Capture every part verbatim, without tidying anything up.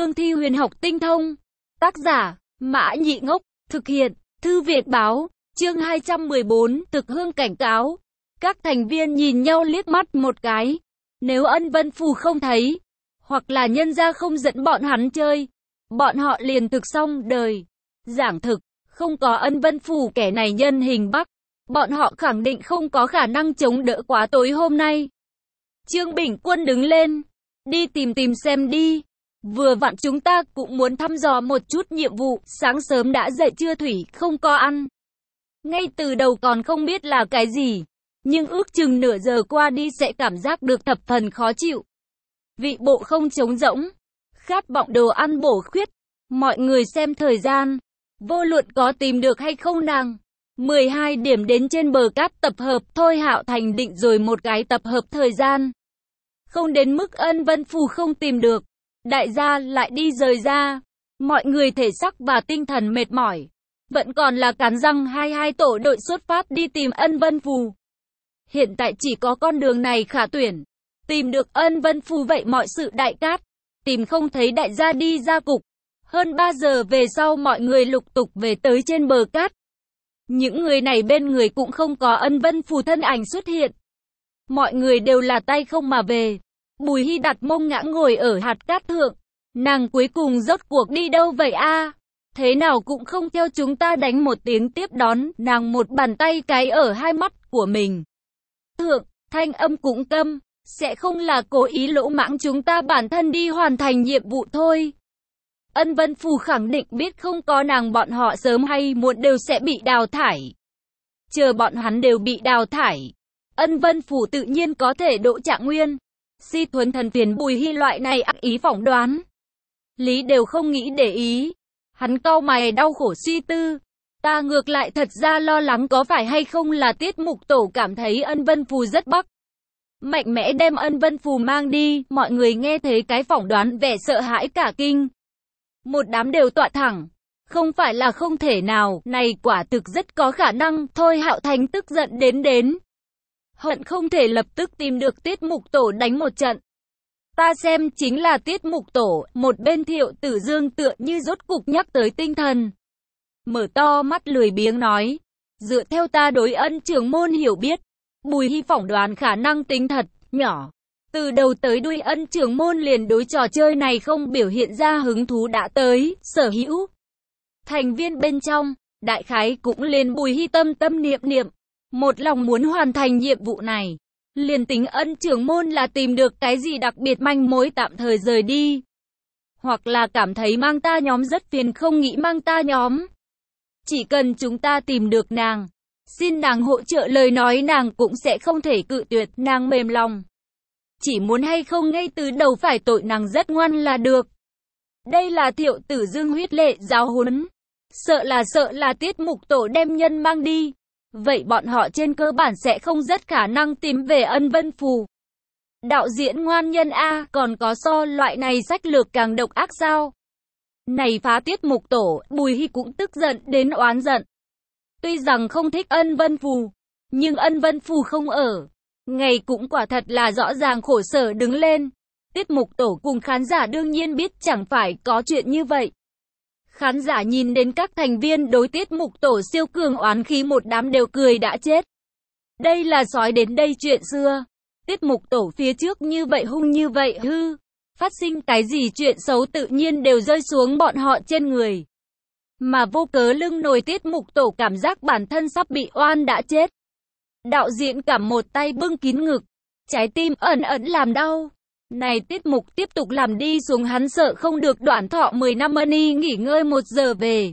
cương thi huyền học tinh thông. Tác giả, Mã Nhị Ngốc, thực hiện, Thư Việt Báo, chương hai trăm mười bốn, Thực Hương cảnh cáo. Các thành viên nhìn nhau liếc mắt một cái. Nếu Ân Vân Phù không thấy, hoặc là nhân gia không dẫn bọn hắn chơi, bọn họ liền thực xong đời. Giảng thực, không có Ân Vân Phù kẻ này nhân hình Bắc, bọn họ khẳng định không có khả năng chống đỡ quá tối hôm nay. Trương Bình Quân đứng lên, đi tìm tìm xem đi. Vừa vặn chúng ta cũng muốn thăm dò một chút nhiệm vụ, sáng sớm đã dậy chưa thủy, không có ăn. Ngay từ đầu còn không biết là cái gì, nhưng ước chừng nửa giờ qua đi sẽ cảm giác được thập phần khó chịu. Vị bộ không trống rỗng, khát vọng đồ ăn bổ khuyết. Mọi người xem thời gian, vô luận có tìm được hay không nàng. mười hai điểm đến trên bờ cát tập hợp, Thôi Hạo Thành định rồi một cái tập hợp thời gian. Không đến mức Ân Vân Phù không tìm được, đại gia lại đi rời ra. Mọi người thể xác và tinh thần mệt mỏi, vẫn còn là cắn răng hai hai tổ đội xuất phát đi tìm Ân Vân Phù. Hiện tại chỉ có con đường này khả tuyển. Tìm được Ân Vân Phù vậy mọi sự đại cát, tìm không thấy đại gia đi ra cục. Hơn ba giờ về sau mọi người lục tục về tới trên bờ cát. Những người này bên người cũng không có Ân Vân Phù thân ảnh xuất hiện. Mọi người đều là tay không mà về. Bùi Hy đặt mông ngã ngồi ở hạt cát thượng. Nàng cuối cùng rốt cuộc đi đâu vậy a? Thế nào cũng không theo chúng ta đánh một tiếng tiếp đón. Nàng một bàn tay cái ở hai mắt của mình. Thượng, thanh âm cũng câm. Sẽ không là cố ý lỗ mãng chúng ta bản thân đi hoàn thành nhiệm vụ thôi. Ân Vân Phù khẳng định biết không có nàng bọn họ sớm hay muộn đều sẽ bị đào thải. Chờ bọn hắn đều bị đào thải, Ân Vân Phù tự nhiên có thể độ trạng nguyên. Si Thuấn Thần phiền Bùi Hy loại này ác ý phỏng đoán. Lý đều không nghĩ để ý. Hắn cau mày đau khổ suy tư. Ta ngược lại thật ra lo lắng có phải hay không là Tiết Mục Tổ cảm thấy Ân Vân Phù rất bắc. Mạnh mẽ đem Ân Vân Phù mang đi. Mọi người nghe thấy cái phỏng đoán vẻ sợ hãi cả kinh. Một đám đều tọa thẳng. Không phải là không thể nào, này quả thực rất có khả năng. Thôi Hạo Thành tức giận đến đến. Hận không thể lập tức tìm được Tiết Mục Tổ đánh một trận. Ta xem chính là Tiết Mục Tổ. Một bên Thiệu Tử Dương tựa như rốt cục nhắc tới tinh thần. Mở to mắt lười biếng nói. Dựa theo ta đối Ân trưởng môn hiểu biết, Bùi Hy phỏng đoán khả năng tính thật, nhỏ. Từ đầu tới đuôi Ân trưởng môn liền đối trò chơi này không biểu hiện ra hứng thú đã tới, sở hữu. Thành viên bên trong, đại khái cũng liền Bùi Hy tâm tâm niệm niệm. Một lòng muốn hoàn thành nhiệm vụ này. Liền tính Ân trưởng môn là tìm được cái gì đặc biệt manh mối tạm thời rời đi. Hoặc là cảm thấy mang ta nhóm rất phiền không nghĩ mang ta nhóm. Chỉ cần chúng ta tìm được nàng, xin nàng hỗ trợ lời nói nàng cũng sẽ không thể cự tuyệt, nàng mềm lòng. Chỉ muốn hay không ngay từ đầu phải tội nàng rất ngoan là được. Đây là Thiệu Tử Dương huyết lệ giáo huấn. Sợ là sợ là Tiết Mục Tổ đem nhân mang đi. Vậy bọn họ trên cơ bản sẽ không rất khả năng tìm về Ân Vân Phù. Đạo diễn ngoan nhân A, còn có so loại này sách lược càng độc ác sao? Này phá Tiết Mục Tổ, Bùi Hy cũng tức giận đến oán giận. Tuy rằng không thích Ân Vân Phù, nhưng Ân Vân Phù không ở. Ngày cũng quả thật là rõ ràng khổ sở đứng lên. Tiết Mục Tổ cùng khán giả đương nhiên biết chẳng phải có chuyện như vậy. Khán giả nhìn đến các thành viên đối Tiết Mục Tổ siêu cường oán khí một đám đều cười đã chết. Đây là sói đến đây chuyện xưa. Tiết Mục Tổ phía trước như vậy hung như vậy hư. Phát sinh cái gì chuyện xấu tự nhiên đều rơi xuống bọn họ trên người. Mà vô cớ lưng nồi Tiết Mục Tổ cảm giác bản thân sắp bị oan đã chết. Đạo diễn cảm một tay bưng kín ngực. Trái tim ẩn ẩn làm đau. Này tiết mục tiếp tục làm đi xuống hắn sợ không được đoạn thọ mười năm money nghỉ ngơi một giờ về.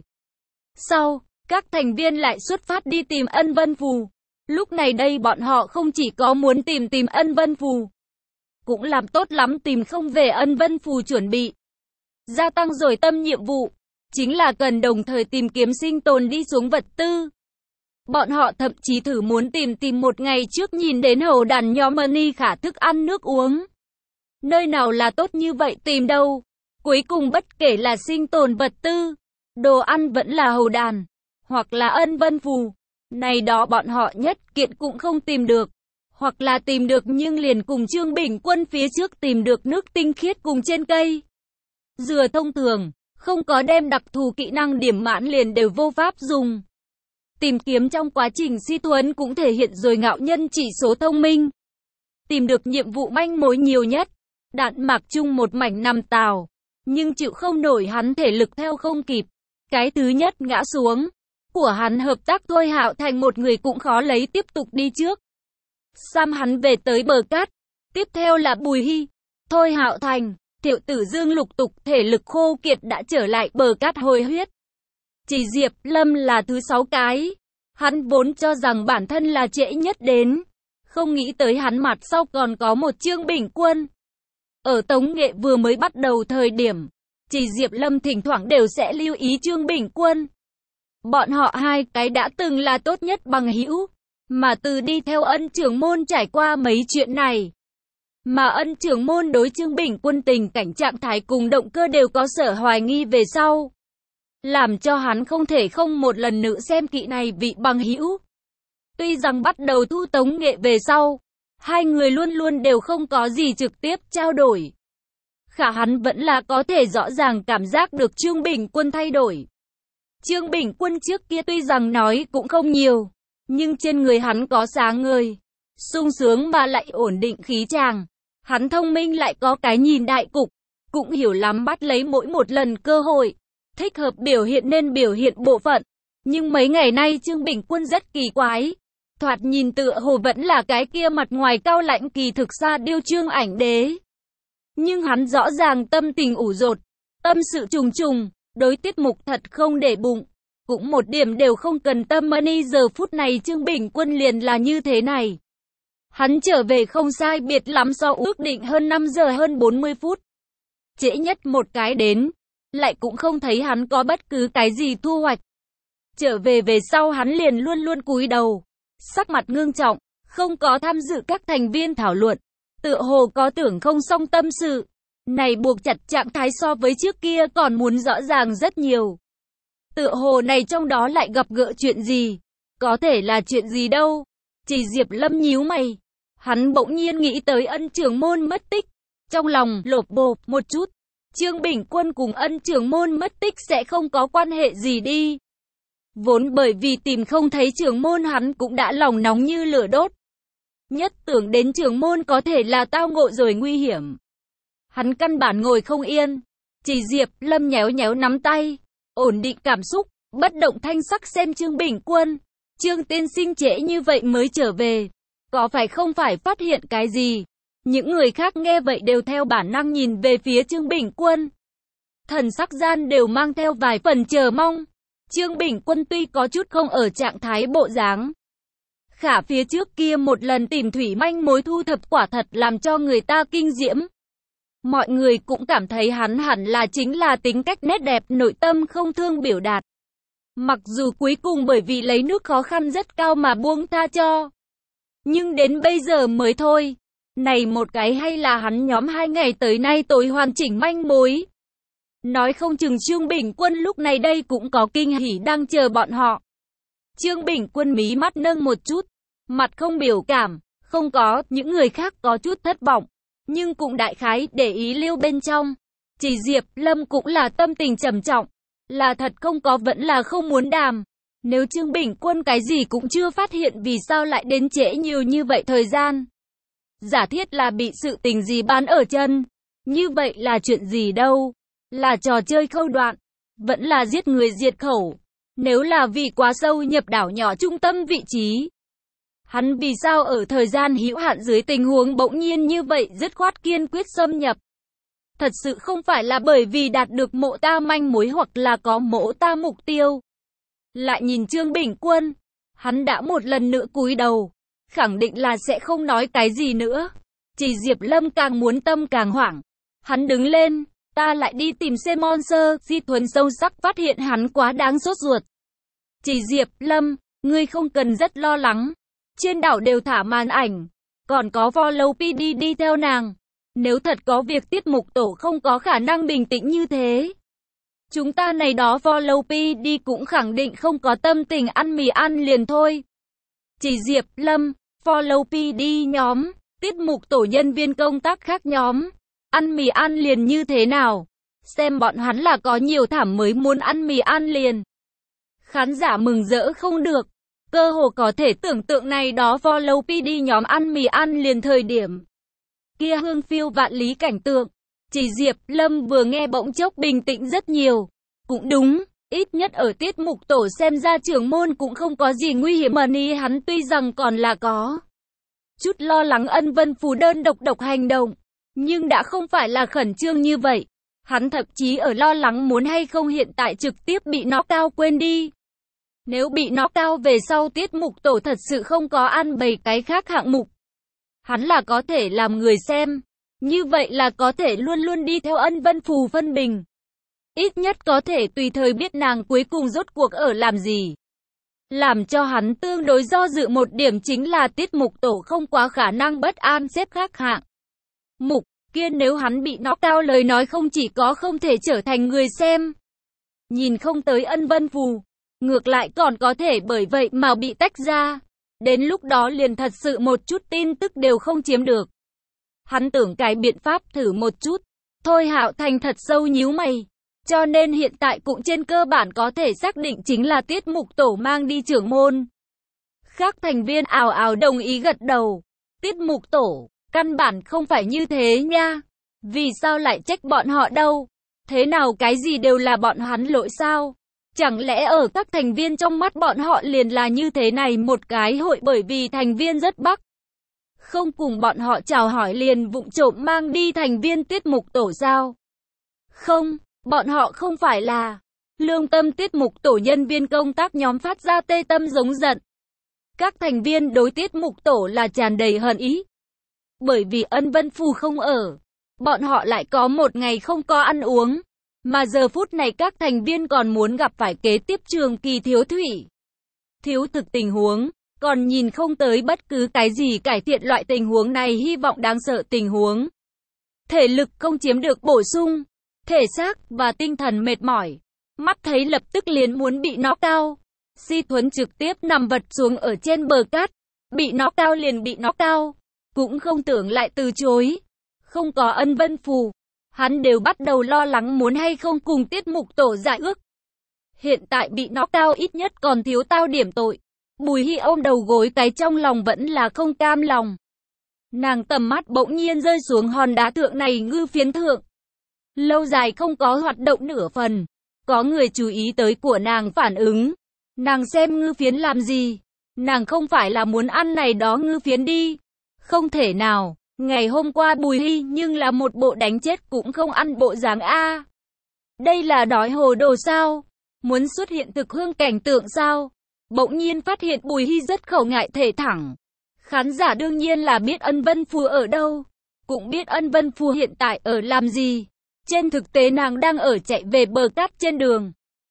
Sau, các thành viên lại xuất phát đi tìm Ân Vân Phù. Lúc này đây bọn họ không chỉ có muốn tìm tìm Ân Vân Phù, cũng làm tốt lắm tìm không về Ân Vân Phù chuẩn bị. Gia tăng rồi tâm nhiệm vụ, chính là cần đồng thời tìm kiếm sinh tồn đi xuống vật tư. Bọn họ thậm chí thử muốn tìm tìm một ngày trước nhìn đến hầu đàn nhóm money khả thức ăn nước uống. Nơi nào là tốt như vậy tìm đâu. Cuối cùng bất kể là sinh tồn vật tư, đồ ăn vẫn là hầu đàn, hoặc là Ân Vân Phù. Này đó bọn họ nhất kiện cũng không tìm được. Hoặc là tìm được nhưng liền cùng Trương Bình Quân phía trước tìm được nước tinh khiết cùng trên cây. Dừa thông thường, không có đem đặc thù kỹ năng điểm mãn liền đều vô pháp dùng. Tìm kiếm trong quá trình si tuấn cũng thể hiện rồi ngạo nhân chỉ số thông minh. Tìm được nhiệm vụ manh mối nhiều nhất. Đạn mạc chung một mảnh nằm tàu. Nhưng chịu không nổi hắn thể lực theo không kịp. Cái thứ nhất ngã xuống. Của hắn hợp tác Thôi Hạo Thành một người cũng khó lấy tiếp tục đi trước. Sam hắn về tới bờ cát. Tiếp theo là Bùi Hy. Thôi Hạo Thành. Thiệu Tử Dương lục tục thể lực khô kiệt đã trở lại bờ cát hồi huyết. Chỉ Diệp Lâm là thứ sáu cái. Hắn vốn cho rằng bản thân là trễ nhất đến. Không nghĩ tới hắn mặt sau còn có một Trương Bình Quân. Ở Tống Nghệ vừa mới bắt đầu thời điểm, chỉ Diệp Lâm thỉnh thoảng đều sẽ lưu ý Trương Bình Quân. Bọn họ hai cái đã từng là tốt nhất bằng hữu. Mà từ đi theo Ân trưởng môn trải qua mấy chuyện này. Mà Ân trưởng môn đối Trương Bình Quân tình cảnh trạng thái cùng động cơ đều có sở hoài nghi về sau. Làm cho hắn không thể không một lần nữa xem kỹ này vị bằng hữu. Tuy rằng bắt đầu thu Tống Nghệ về sau, hai người luôn luôn đều không có gì trực tiếp trao đổi. Khả hắn vẫn là có thể rõ ràng cảm giác được Trương Bình Quân thay đổi. Trương Bình Quân trước kia tuy rằng nói cũng không nhiều, nhưng trên người hắn có sáng ngời, sung sướng mà lại ổn định khí tràng. Hắn thông minh lại có cái nhìn đại cục, cũng hiểu lắm bắt lấy mỗi một lần cơ hội, thích hợp biểu hiện nên biểu hiện bộ phận. Nhưng mấy ngày nay Trương Bình Quân rất kỳ quái. Thoạt nhìn tựa hồ vẫn là cái kia mặt ngoài cao lãnh kỳ thực xa điêu Trương Ảnh Đế. Nhưng hắn rõ ràng tâm tình ủ dột, tâm sự trùng trùng, đối tiết mục thật không để bụng. Cũng một điểm đều không cần tâm money giờ phút này Trương Bình Quân liền là như thế này. Hắn trở về không sai biệt lắm so ước định hơn năm giờ hơn bốn mươi phút. Trễ nhất một cái đến, lại cũng không thấy hắn có bất cứ cái gì thu hoạch. Trở về về sau hắn liền luôn luôn cúi đầu, sắc mặt ngưng trọng, không có tham dự các thành viên thảo luận, tựa hồ có tưởng không xong tâm sự. Này buộc chặt trạng thái so với trước kia còn muốn rõ ràng rất nhiều. Tựa hồ này trong đó lại gặp gỡ chuyện gì, có thể là chuyện gì đâu. Chỉ Diệp Lâm nhíu mày, hắn bỗng nhiên nghĩ tới Ân trưởng môn mất tích, trong lòng lột bột một chút. Trương Bình Quân cùng Ân trưởng môn mất tích sẽ không có quan hệ gì đi. Vốn bởi vì tìm không thấy trưởng môn hắn cũng đã lòng nóng như lửa đốt. Nhất tưởng đến trưởng môn có thể là tao ngộ rồi nguy hiểm. Hắn căn bản ngồi không yên. Chỉ Diệp Lâm nhéo nhéo nắm tay, ổn định cảm xúc, bất động thanh sắc xem Trương Bình Quân. Trương tiên sinh trễ như vậy mới trở về, có phải không phải phát hiện cái gì? Những người khác nghe vậy đều theo bản năng nhìn về phía Trương Bình Quân. Thần sắc gian đều mang theo vài phần chờ mong. Trương Bình Quân tuy có chút không ở trạng thái bộ dáng. Khả phía trước kia một lần tìm thủy manh mối thu thập quả thật làm cho người ta kinh diễm. Mọi người cũng cảm thấy hắn hẳn là chính là tính cách nét đẹp nội tâm không thương biểu đạt. Mặc dù cuối cùng bởi vì lấy nước khó khăn rất cao mà buông tha cho. Nhưng đến bây giờ mới thôi. Này một cái hay là hắn nhóm hai ngày tới nay tối hoàn chỉnh manh mối. Nói không chừng Trương Bình Quân lúc này đây cũng có kinh hỉ đang chờ bọn họ. Trương Bình Quân mí mắt nâng một chút, mặt không biểu cảm, không có, những người khác có chút thất vọng, nhưng cũng đại khái để ý lưu bên trong. Chỉ Diệp Lâm cũng là tâm tình trầm trọng, là thật không có vẫn là không muốn đàm. Nếu Trương Bình Quân cái gì cũng chưa phát hiện vì sao lại đến trễ nhiều như vậy thời gian. Giả thiết là bị sự tình gì bán ở chân, như vậy là chuyện gì đâu? Là trò chơi khâu đoạn, vẫn là giết người diệt khẩu. Nếu là vì quá sâu nhập đảo nhỏ trung tâm vị trí, hắn vì sao ở thời gian hữu hạn dưới tình huống bỗng nhiên như vậy dứt khoát kiên quyết xâm nhập? Thật sự không phải là bởi vì đạt được mộ ta manh mối hoặc là có mộ ta mục tiêu. Lại nhìn Trương Bình Quân, hắn đã một lần nữa cúi đầu, khẳng định là sẽ không nói cái gì nữa. Chỉ Diệp Lâm càng muốn tâm càng hoảng. Hắn đứng lên, ta lại đi tìm xem monster. Di Thuần sâu sắc phát hiện hắn quá đáng sốt ruột. Chỉ Diệp Lâm, ngươi không cần rất lo lắng. Trên đảo đều thả màn ảnh, còn có follow pê đê đi theo nàng. Nếu thật có việc tiết mục tổ không có khả năng bình tĩnh như thế. Chúng ta này đó follow pê đê cũng khẳng định không có tâm tình ăn mì ăn liền thôi. Chỉ Diệp Lâm, follow pê đê nhóm, tiết mục tổ nhân viên công tác khác nhóm, ăn mì ăn liền như thế nào? xem bọn hắn là có nhiều thảm mới muốn ăn mì ăn liền. Khán giả mừng rỡ không được, cơ hồ có thể tưởng tượng này đó follow pê đê nhóm ăn mì ăn liền thời điểm. Kia hương phiêu vạn lý cảnh tượng, chỉ Diệp Lâm vừa nghe bỗng chốc bình tĩnh rất nhiều. Cũng đúng, ít nhất ở tiết mục tổ xem ra trưởng môn cũng không có gì nguy hiểm mà ni hắn tuy rằng còn là có chút lo lắng Ân Vân Phù đơn độc độc hành động, nhưng đã không phải là khẩn trương như vậy. Hắn thậm chí ở lo lắng muốn hay không hiện tại trực tiếp bị nó cao quên đi. Nếu bị nó cao về sau tiết mục tổ thật sự không có ăn bày cái khác hạng mục, hắn là có thể làm người xem, như vậy là có thể luôn luôn đi theo Ân Vân Phù phân bình. Ít nhất có thể tùy thời biết nàng cuối cùng rốt cuộc ở làm gì. Làm cho hắn tương đối do dự một điểm chính là tiết mục tổ không quá khả năng bất an xếp khác hạng mục kia, nếu hắn bị knock out lời nói không chỉ có không thể trở thành người xem nhìn không tới Ân Vân Phù, ngược lại còn có thể bởi vậy mà bị tách ra. Đến lúc đó liền thật sự một chút tin tức đều không chiếm được. Hắn tưởng cái biện pháp thử một chút. Thôi Hạo Thành thật sâu nhíu mày. Cho nên hiện tại cũng trên cơ bản có thể xác định chính là tiết mục tổ mang đi trưởng môn. Các thành viên ào ào đồng ý gật đầu. Tiết mục tổ, căn bản không phải như thế nha. Vì sao lại trách bọn họ đâu? Thế nào cái gì đều là bọn hắn lỗi sao? Chẳng lẽ ở các thành viên trong mắt bọn họ liền là như thế này một cái hội bởi vì thành viên rất bắc. Không cùng bọn họ chào hỏi liền vụng trộm mang đi thành viên tiết mục tổ sao? Không, bọn họ không phải là lương tâm tiết mục tổ nhân viên công tác nhóm phát ra tê tâm giống giận. Các thành viên đối tiết mục tổ là tràn đầy hận ý. Bởi vì Ân Vân Phù không ở, bọn họ lại có một ngày không có ăn uống. Mà giờ phút này các thành viên còn muốn gặp phải kế tiếp trường kỳ thiếu thủy. Thiếu thực tình huống, còn nhìn không tới bất cứ cái gì cải thiện loại tình huống này, hy vọng đáng sợ tình huống. Thể lực không chiếm được bổ sung, thể xác và tinh thần mệt mỏi, mắt thấy lập tức liền muốn bị knock out. Si Thuấn trực tiếp nằm vật xuống ở trên bờ cát, bị knock out liền bị knock out, cũng không tưởng lại từ chối. Không có Ân Vân Phù, hắn đều bắt đầu lo lắng muốn hay không cùng tiết mục tổ giải ước. Hiện tại bị knock out ít nhất còn thiếu tao điểm tội. Bùi Hy ôm đầu gối cái trong lòng vẫn là không cam lòng. Nàng tầm mắt bỗng nhiên rơi xuống hòn đá thượng này ngư phiến thượng. Lâu dài không có hoạt động nửa phần. Có người chú ý tới của nàng phản ứng. Nàng xem ngư phiến làm gì? Nàng không phải là muốn ăn này đó ngư phiến đi. Không thể nào. Ngày hôm qua Bùi Hy nhưng là một bộ đánh chết cũng không ăn bộ dáng A. Đây là đói hồ đồ sao? Muốn xuất hiện thực hương cảnh tượng sao? Bỗng nhiên phát hiện Bùi Hy rất khẩu ngại thể thẳng. Khán giả đương nhiên là biết Ân Vân Phù ở đâu. Cũng biết Ân Vân Phù hiện tại ở làm gì. Trên thực tế nàng đang ở chạy về bờ cát trên đường.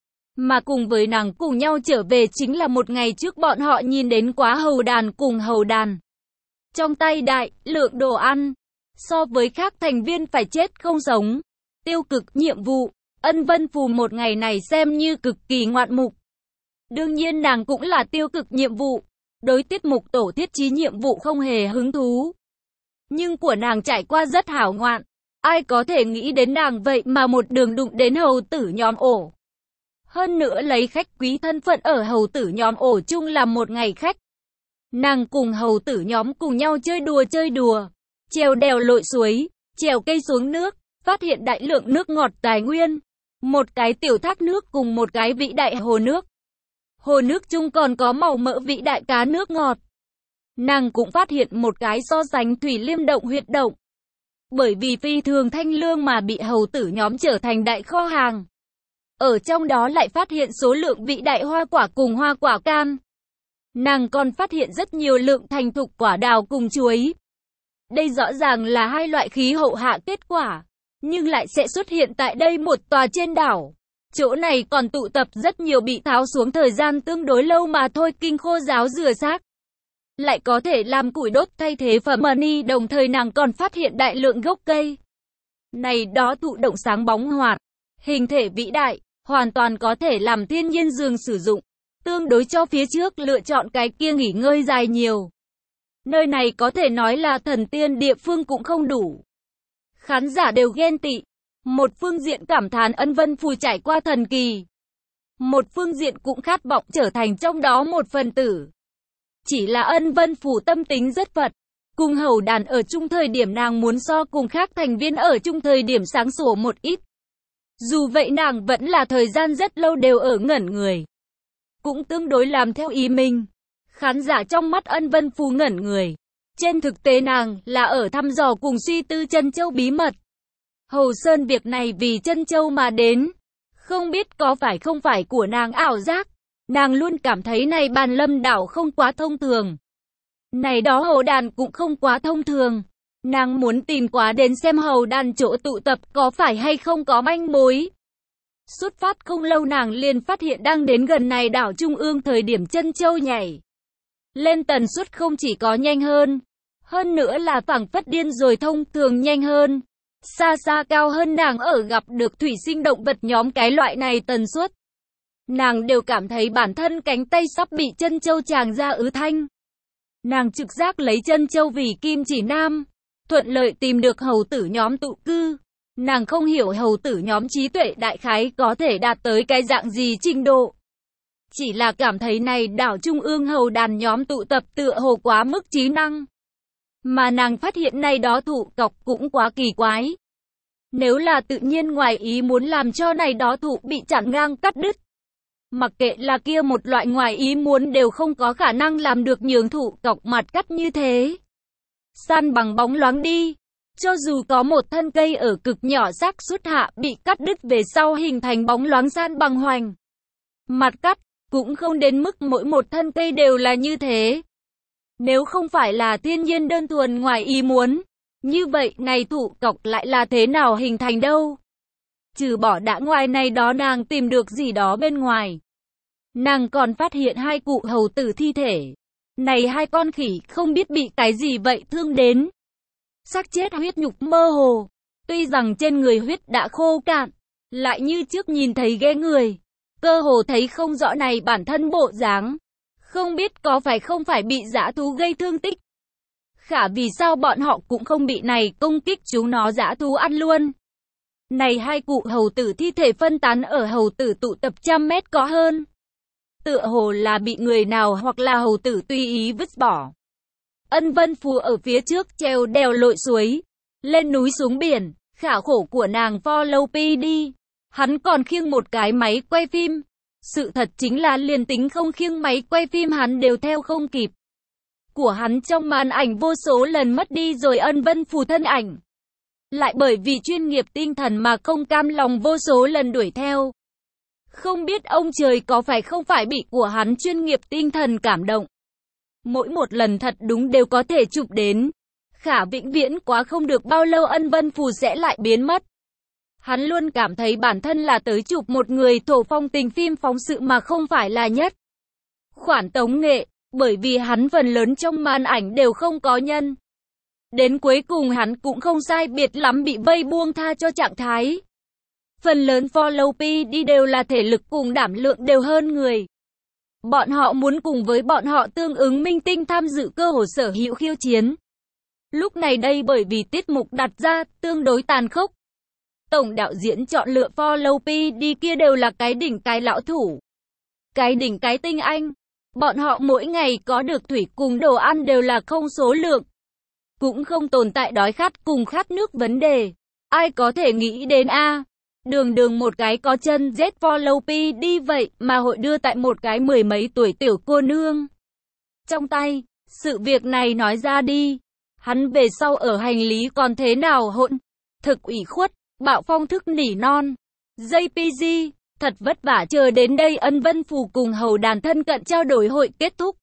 Mà cùng với nàng cùng nhau trở về chính là một ngày trước bọn họ nhìn đến quá hầu đàn cùng hầu đàn. Trong tay đại lượng đồ ăn, so với các thành viên phải chết không sống. Tiêu cực nhiệm vụ, Ân Vân Phù một ngày này xem như cực kỳ ngoạn mục. Đương nhiên nàng cũng là tiêu cực nhiệm vụ, đối tiết mục tổ thiết trí nhiệm vụ không hề hứng thú. Nhưng của nàng trải qua rất hảo ngoạn, ai có thể nghĩ đến nàng vậy mà một đường đụng đến hầu tử nhóm ổ. Hơn nữa lấy khách quý thân phận ở hầu tử nhóm ổ chung làm một ngày khách. Nàng cùng hầu tử nhóm cùng nhau chơi đùa chơi đùa, trèo đèo lội suối, trèo cây xuống nước, phát hiện đại lượng nước ngọt tài nguyên. Một cái tiểu thác nước cùng một cái vĩ đại hồ nước. Hồ nước chung còn có màu mỡ vĩ đại cá nước ngọt. Nàng cũng phát hiện một cái so sánh thủy liêm động huyệt động. Bởi vì phi thường thanh lương mà bị hầu tử nhóm trở thành đại kho hàng. Ở trong đó lại phát hiện số lượng vĩ đại hoa quả cùng hoa quả cam. Nàng còn phát hiện rất nhiều lượng thành thục quả đào cùng chuối. Đây rõ ràng là hai loại khí hậu hạ kết quả, nhưng lại sẽ xuất hiện tại đây một tòa trên đảo. Chỗ này còn tụ tập rất nhiều bị tháo xuống thời gian tương đối lâu mà thôi kinh khô ráo rửa xác. Lại có thể làm củi đốt thay thế phẩm money, đồng thời nàng còn phát hiện đại lượng gốc cây. Này đó thụ động sáng bóng hoạt, hình thể vĩ đại, hoàn toàn có thể làm thiên nhiên giường sử dụng. Tương đối cho phía trước lựa chọn cái kia nghỉ ngơi dài nhiều. Nơi này có thể nói là thần tiên địa phương cũng không đủ. Khán giả đều ghen tị. Một phương diện cảm thán Ân Vân Phù trải qua thần kỳ. Một phương diện cũng khát vọng trở thành trong đó một phần tử. Chỉ là Ân Vân Phù tâm tính rất Phật. Cùng hầu đàn ở chung thời điểm nàng muốn so cùng khác thành viên ở chung thời điểm sáng sủa một ít. Dù vậy nàng vẫn là thời gian rất lâu đều ở ngẩn người. Cũng tương đối làm theo ý mình. Khán giả trong mắt Ân Vân Phù ngẩn người. Trên thực tế nàng là ở thăm dò cùng suy tư Trân Châu bí mật. Hầu Sơn việc này vì Trân Châu mà đến. Không biết có phải không phải của nàng ảo giác. Nàng luôn cảm thấy này Bàn Lâm đảo không quá thông thường. Này đó hầu đàn cũng không quá thông thường. Nàng muốn tìm quá đến xem hầu đàn chỗ tụ tập có phải hay không có manh mối. Xuất phát không lâu nàng liền phát hiện đang đến gần này đảo Trung ương thời điểm Trân Châu nhảy lên tần suất không chỉ có nhanh hơn. Hơn nữa là phảng phất điên rồi thông thường nhanh hơn. Xa xa cao hơn nàng ở gặp được thủy sinh động vật nhóm cái loại này tần suất. Nàng đều cảm thấy bản thân cánh tay sắp bị Trân Châu tràng ra ứ thanh. Nàng trực giác lấy Trân Châu vì kim chỉ nam. Thuận lợi tìm được hầu tử nhóm tụ cư. Nàng không hiểu hầu tử nhóm trí tuệ đại khái có thể đạt tới cái dạng gì trình độ. Chỉ là cảm thấy này đảo Trung ương hầu đàn nhóm tụ tập tựa hồ quá mức trí năng. Mà nàng phát hiện này đó thụ cọc cũng quá kỳ quái. Nếu là tự nhiên ngoài ý muốn làm cho này đó thụ bị chặn ngang cắt đứt. Mặc kệ là kia một loại ngoài ý muốn đều không có khả năng làm được nhường thụ cọc mặt cắt như thế. San bằng bóng loáng đi. Cho dù có một thân cây ở cực nhỏ xác suất hạ bị cắt đứt về sau hình thành bóng loáng san bằng hoành. Mặt cắt, cũng không đến mức mỗi một thân cây đều là như thế. Nếu không phải là thiên nhiên đơn thuần ngoài ý muốn, như vậy này thụ cọc lại là thế nào hình thành đâu? Trừ bỏ đã ngoài này đó nàng tìm được gì đó bên ngoài. Nàng còn phát hiện hai cụ hầu tử thi thể. Này hai con khỉ không biết bị cái gì vậy thương đến. Xác chết huyết nhục mơ hồ. Tuy rằng trên người huyết đã khô cạn, lại như trước nhìn thấy ghê người. Cơ hồ thấy không rõ này bản thân bộ dáng. Không biết có phải không phải bị dã thú gây thương tích. Khả vì sao bọn họ cũng không bị này công kích chúng nó dã thú ăn luôn. Này hai cụ hầu tử thi thể phân tán ở hầu tử tụ tập trăm mét có hơn. Tựa hồ là bị người nào hoặc là hầu tử tùy ý vứt bỏ. Ân Vân Phù ở phía trước treo đèo lội suối, lên núi xuống biển, khả khổ của nàng follow pi đi. Hắn còn khiêng một cái máy quay phim. Sự thật chính là liền tính không khiêng máy quay phim hắn đều theo không kịp. Của hắn trong màn ảnh vô số lần mất đi rồi Ân Vân Phù thân ảnh. Lại bởi vì chuyên nghiệp tinh thần mà không cam lòng vô số lần đuổi theo. Không biết ông trời có phải không phải bị của hắn chuyên nghiệp tinh thần cảm động. Mỗi một lần thật đúng đều có thể chụp đến. Khả vĩnh viễn quá không được bao lâu Ân Vân Phù sẽ lại biến mất. Hắn luôn cảm thấy bản thân là tới chụp một người thổ phong tình phim phóng sự mà không phải là nhất khoản tống nghệ, bởi vì hắn phần lớn trong màn ảnh đều không có nhân. Đến cuối cùng hắn cũng không sai biệt lắm bị vây buông tha cho trạng thái. Phần lớn follow pi đi đều là thể lực cùng đảm lượng đều hơn người. Bọn họ muốn cùng với bọn họ tương ứng minh tinh tham dự cơ hội sở hữu khiêu chiến. Lúc này đây bởi vì tiết mục đặt ra tương đối tàn khốc. Tổng đạo diễn chọn lựa follow pi đi kia đều là cái đỉnh cái lão thủ. Cái đỉnh cái tinh anh. Bọn họ mỗi ngày có được thủy cùng đồ ăn đều là không số lượng. Cũng không tồn tại đói khát cùng khát nước vấn đề. Ai có thể nghĩ đến a Đường đường một cái có chân Z follow pi đi vậy mà hội đưa tại một cái mười mấy tuổi tiểu cô nương. Trong tay, sự việc này nói ra đi. Hắn về sau ở hành lý còn thế nào hỗn. Thực ủy khuất, bạo phong thức nỉ non. gi pê giê, thật vất vả chờ đến đây Ân Vân Phù cùng hầu đàn thân cận trao đổi hội kết thúc.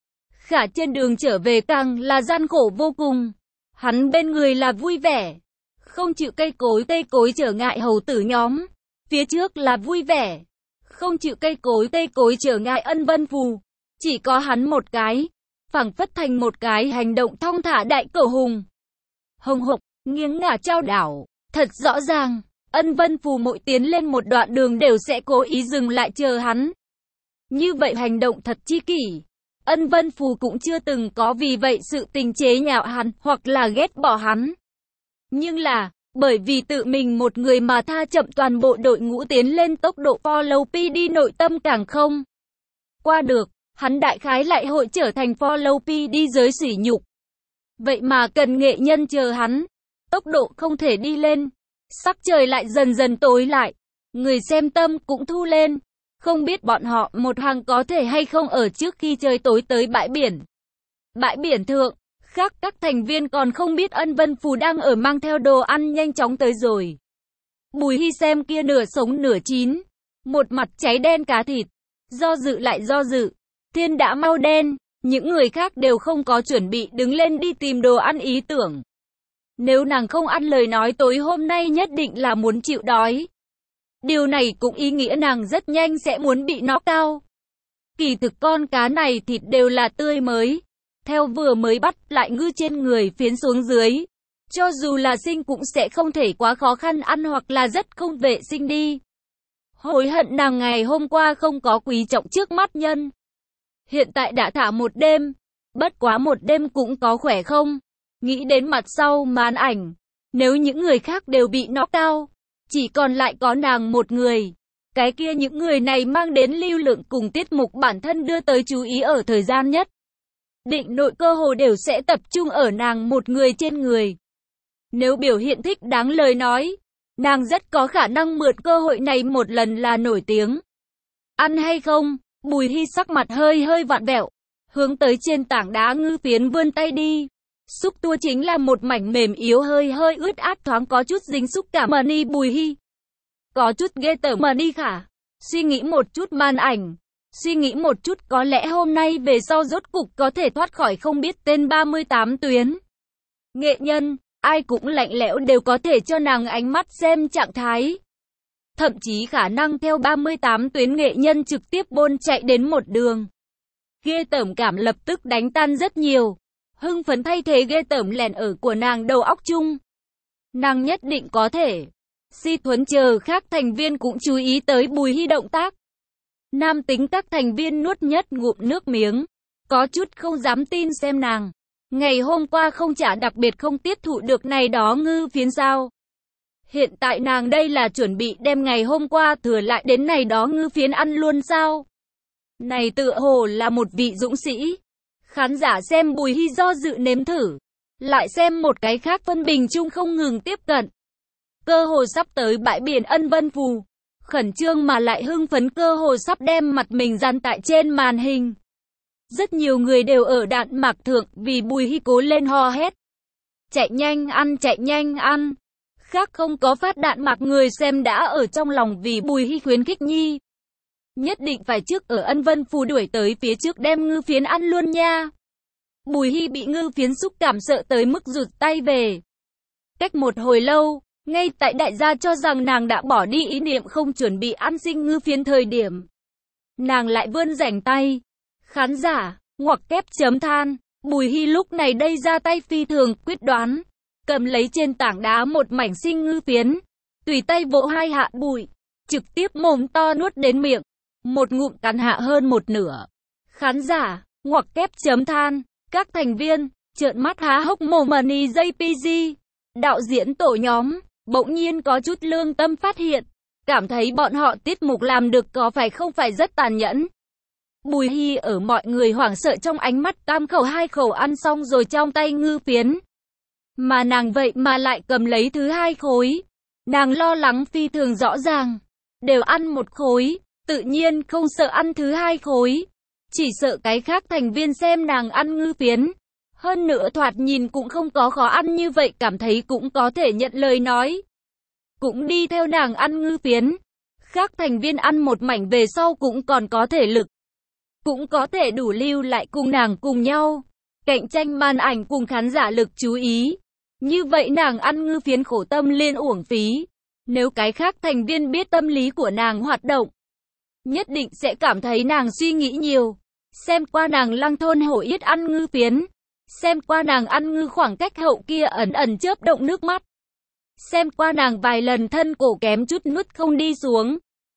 Khả trên đường trở về càng là gian khổ vô cùng. Hắn bên người là vui vẻ. Không chịu cây cối cây cối trở ngại hầu tử nhóm. Phía trước là vui vẻ. Không chịu cây cối cây cối trở ngại Ân Vân Phù. Chỉ có hắn một cái. Phảng phất thành một cái hành động thong thả đại cẩu hùng. Hồng hộc, nghiêng ngả trao đảo. Thật rõ ràng, Ân Vân Phù mỗi tiến lên một đoạn đường đều sẽ cố ý dừng lại chờ hắn. Như vậy hành động thật chi kỷ. Ân Vân Phù cũng chưa từng có vì vậy sự tình chế nhạo hắn hoặc là ghét bỏ hắn. Nhưng là, Bởi vì tự mình một người mà tha chậm toàn bộ đội ngũ tiến lên tốc độ follow pê đê nội tâm càng không qua được, hắn đại khái lại hội trở thành follow pê đê giới sỉ nhục. Vậy mà cần nghệ nhân chờ hắn, tốc độ không thể đi lên, sắc trời lại dần dần tối lại, người xem tâm cũng thu lên, không biết bọn họ một hàng có thể hay không ở trước khi trời tối tới bãi biển. Bãi biển thượng, khác các thành viên còn không biết Ân Vân Phù đang ở mang theo đồ ăn nhanh chóng tới rồi. Bùi Hy xem kia nửa sống nửa chín, một mặt cháy đen cá thịt, do dự lại do dự, thiên đã mau đen, những người khác đều không có chuẩn bị đứng lên đi tìm đồ ăn ý tưởng. Nếu nàng không ăn lời nói tối hôm nay nhất định là muốn chịu đói. Điều này cũng ý nghĩa nàng rất nhanh sẽ muốn bị knock out. Kỳ thực con cá này thịt đều là tươi mới, theo vừa mới bắt lại ngư trên người phiến xuống dưới. Cho dù là sinh cũng sẽ không thể quá khó khăn ăn hoặc là rất không vệ sinh đi. Hối hận nàng ngày hôm qua không có quý trọng trước mắt nhân. Hiện tại đã thả một đêm, bất quá một đêm cũng có khỏe không? Nghĩ đến mặt sau màn ảnh, nếu những người khác đều bị knock out, chỉ còn lại có nàng một người. Cái kia những người này mang đến lưu lượng cùng tiết mục bản thân đưa tới chú ý ở thời gian nhất. Định nội cơ hồ đều sẽ tập trung ở nàng một người trên người. Nếu biểu hiện thích đáng lời nói, nàng rất có khả năng mượn cơ hội này một lần là nổi tiếng. Ăn hay không? Bùi Hy sắc mặt hơi hơi vặn vẹo, hướng tới trên tảng đá ngư phiến vươn tay đi. Xúc tua chính là một mảnh mềm yếu hơi hơi ướt át thoáng có chút dính xúc cảm mà ni Bùi Hy. Có chút ghê tởm mà đi khả. Suy nghĩ một chút màn ảnh. Suy nghĩ một chút có lẽ hôm nay về sau rốt cục có thể thoát khỏi không biết tên ba mươi tám tuyến. Nghệ nhân, ai cũng lạnh lẽo đều có thể cho nàng ánh mắt xem trạng thái. Thậm chí khả năng theo ba mươi tám tuyến nghệ nhân trực tiếp bôn chạy đến một đường. Ghê tởm cảm lập tức đánh tan rất nhiều. Hưng phấn thay thế ghê tởm lèn ở của nàng đầu óc chung. Nàng nhất định có thể. Si Thuấn chờ khác thành viên cũng chú ý tới Bùi Hy động tác. Nam tính các thành viên nuốt nhất ngụm nước miếng. Có chút không dám tin xem nàng. Ngày hôm qua không trả đặc biệt không tiếp thụ được này đó ngư phiến sao. Hiện tại nàng đây là chuẩn bị đem ngày hôm qua thừa lại đến này đó ngư phiến ăn luôn sao. Này tựa hồ là một vị dũng sĩ. Khán giả xem Bùi Hy do dự nếm thử. Lại xem một cái khác phân bình chung không ngừng tiếp cận. Cơ hồ sắp tới bãi biển Ân Vân Phù. Khẩn trương mà lại hưng phấn cơ hồ sắp đem mặt mình dán tại trên màn hình. Rất nhiều người đều ở đạn mạc thượng vì Bùi Hy cố lên ho hét. Chạy nhanh ăn, chạy nhanh ăn. Khác không có phát đạn mạc người xem đã ở trong lòng vì Bùi Hy khuyến khích nhi. Nhất định phải trước ở Ân Vân Phù đuổi tới phía trước đem ngư phiến ăn luôn nha. Bùi Hy bị ngư phiến xúc cảm sợ tới mức rụt tay về. Cách một hồi lâu, ngay tại đại gia cho rằng nàng đã bỏ đi ý niệm không chuẩn bị ăn sinh ngư phiến thời điểm. Nàng lại vươn rảnh tay. Khán giả, ngoặc kép chấm than, Bùi Hy lúc này đây ra tay phi thường quyết đoán. Cầm lấy trên tảng đá một mảnh sinh ngư phiến. Tùy tay vỗ hai hạ bụi. Trực tiếp mồm to nuốt đến miệng. Một ngụm cắn hạ hơn một nửa. Khán giả, ngoặc kép chấm than, các thành viên, trợn mắt há hốc mồm mà ni jay pê giê. Đạo diễn tổ nhóm, bỗng nhiên có chút lương tâm phát hiện. Cảm thấy bọn họ tiết mục làm được có phải không phải rất tàn nhẫn. Bùi Hy ở mọi người hoảng sợ trong ánh mắt tam khẩu hai khẩu ăn xong rồi trong tay ngư phiến. Mà nàng vậy mà lại cầm lấy thứ hai khối. Nàng lo lắng phi thường rõ ràng. Đều ăn một khối, tự nhiên không sợ ăn thứ hai khối. Chỉ sợ cái khác thành viên xem nàng ăn ngư phiến. Hơn nữa thoạt nhìn cũng không có khó ăn như vậy cảm thấy cũng có thể nhận lời nói. Cũng đi theo nàng ăn ngư phiến. Khác thành viên ăn một mảnh về sau cũng còn có thể lực. Cũng có thể đủ lưu lại cùng nàng cùng nhau. Cạnh tranh màn ảnh cùng khán giả lực chú ý. Như vậy nàng ăn ngư phiến khổ tâm liên uổng phí. Nếu cái khác thành viên biết tâm lý của nàng hoạt động, nhất định sẽ cảm thấy nàng suy nghĩ nhiều. Xem qua nàng lăng thôn hổ yết ăn ngư phiến. Xem qua nàng ăn ngư khoảng cách hậu kia ẩn ẩn chớp động nước mắt. Xem qua nàng vài lần thân cổ kém chút nuốt không đi xuống.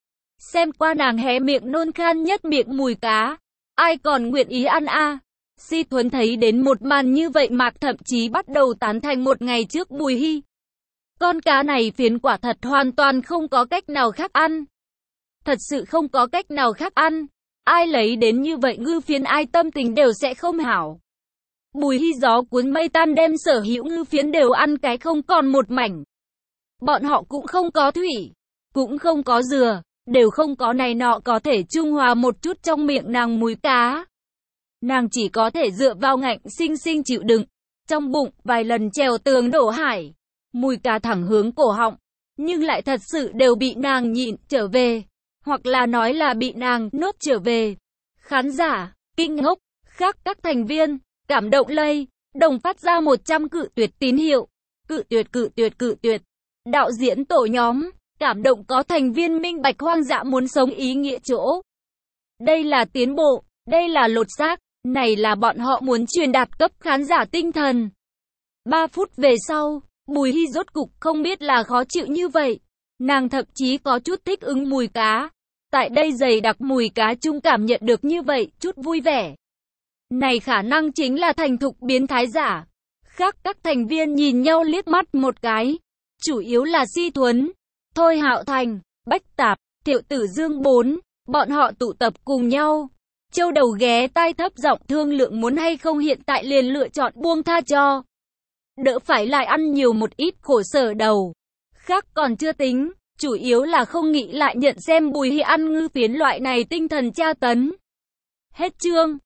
Xem qua nàng hé miệng nôn khan nhất miệng mùi cá. Ai còn nguyện ý ăn a? À? Si Thuấn thấy đến một màn như vậy mạc thậm chí bắt đầu tán thành một ngày trước Bùi Hy. Con cá này phiến quả thật hoàn toàn không có cách nào khác ăn. Thật sự không có cách nào khác ăn. Ai lấy đến như vậy ngư phiến ai tâm tình đều sẽ không hảo. Bùi Hy gió cuốn mây tan đem sở hữu ngư phiến đều ăn cái không còn một mảnh. Bọn họ cũng không có thủy, cũng không có dừa, đều không có này nọ có thể trung hòa một chút trong miệng nàng mùi cá. Nàng chỉ có thể dựa vào ngạnh sinh sinh chịu đựng. Trong bụng vài lần trèo tường đổ hải, mùi cá thẳng hướng cổ họng, nhưng lại thật sự đều bị nàng nhịn trở về, hoặc là nói là bị nàng nốt trở về. Khán giả, kinh ngốc, khác các thành viên, cảm động lây, đồng phát ra một trăm cự tuyệt tín hiệu. Cự tuyệt cự tuyệt cự tuyệt. Đạo diễn tổ nhóm, cảm động có thành viên minh bạch hoang dã muốn sống ý nghĩa chỗ. Đây là tiến bộ, đây là lột xác, này là bọn họ muốn truyền đạt cấp khán giả tinh thần. Ba phút về sau, Bùi Hy rốt cục không biết là khó chịu như vậy. Nàng thậm chí có chút thích ứng mùi cá. Tại đây dày đặc mùi cá chung cảm nhận được như vậy, chút vui vẻ. Này khả năng chính là thành thục biến thái giả. Khác các thành viên nhìn nhau liếc mắt một cái. Chủ yếu là Si Thuấn, Thôi Hạo Thành, Bách Tạp, Thiệu Tử Dương bốn. Bọn họ tụ tập cùng nhau. Châu Đầu ghé tai thấp giọng thương lượng muốn hay không hiện tại liền lựa chọn buông tha cho. Đỡ phải lại ăn nhiều một ít khổ sở đầu. Khác còn chưa tính, chủ yếu là không nghĩ lại nhận xem Bùi Hy ăn ngư phiến loại này tinh thần tra tấn. Hết chương.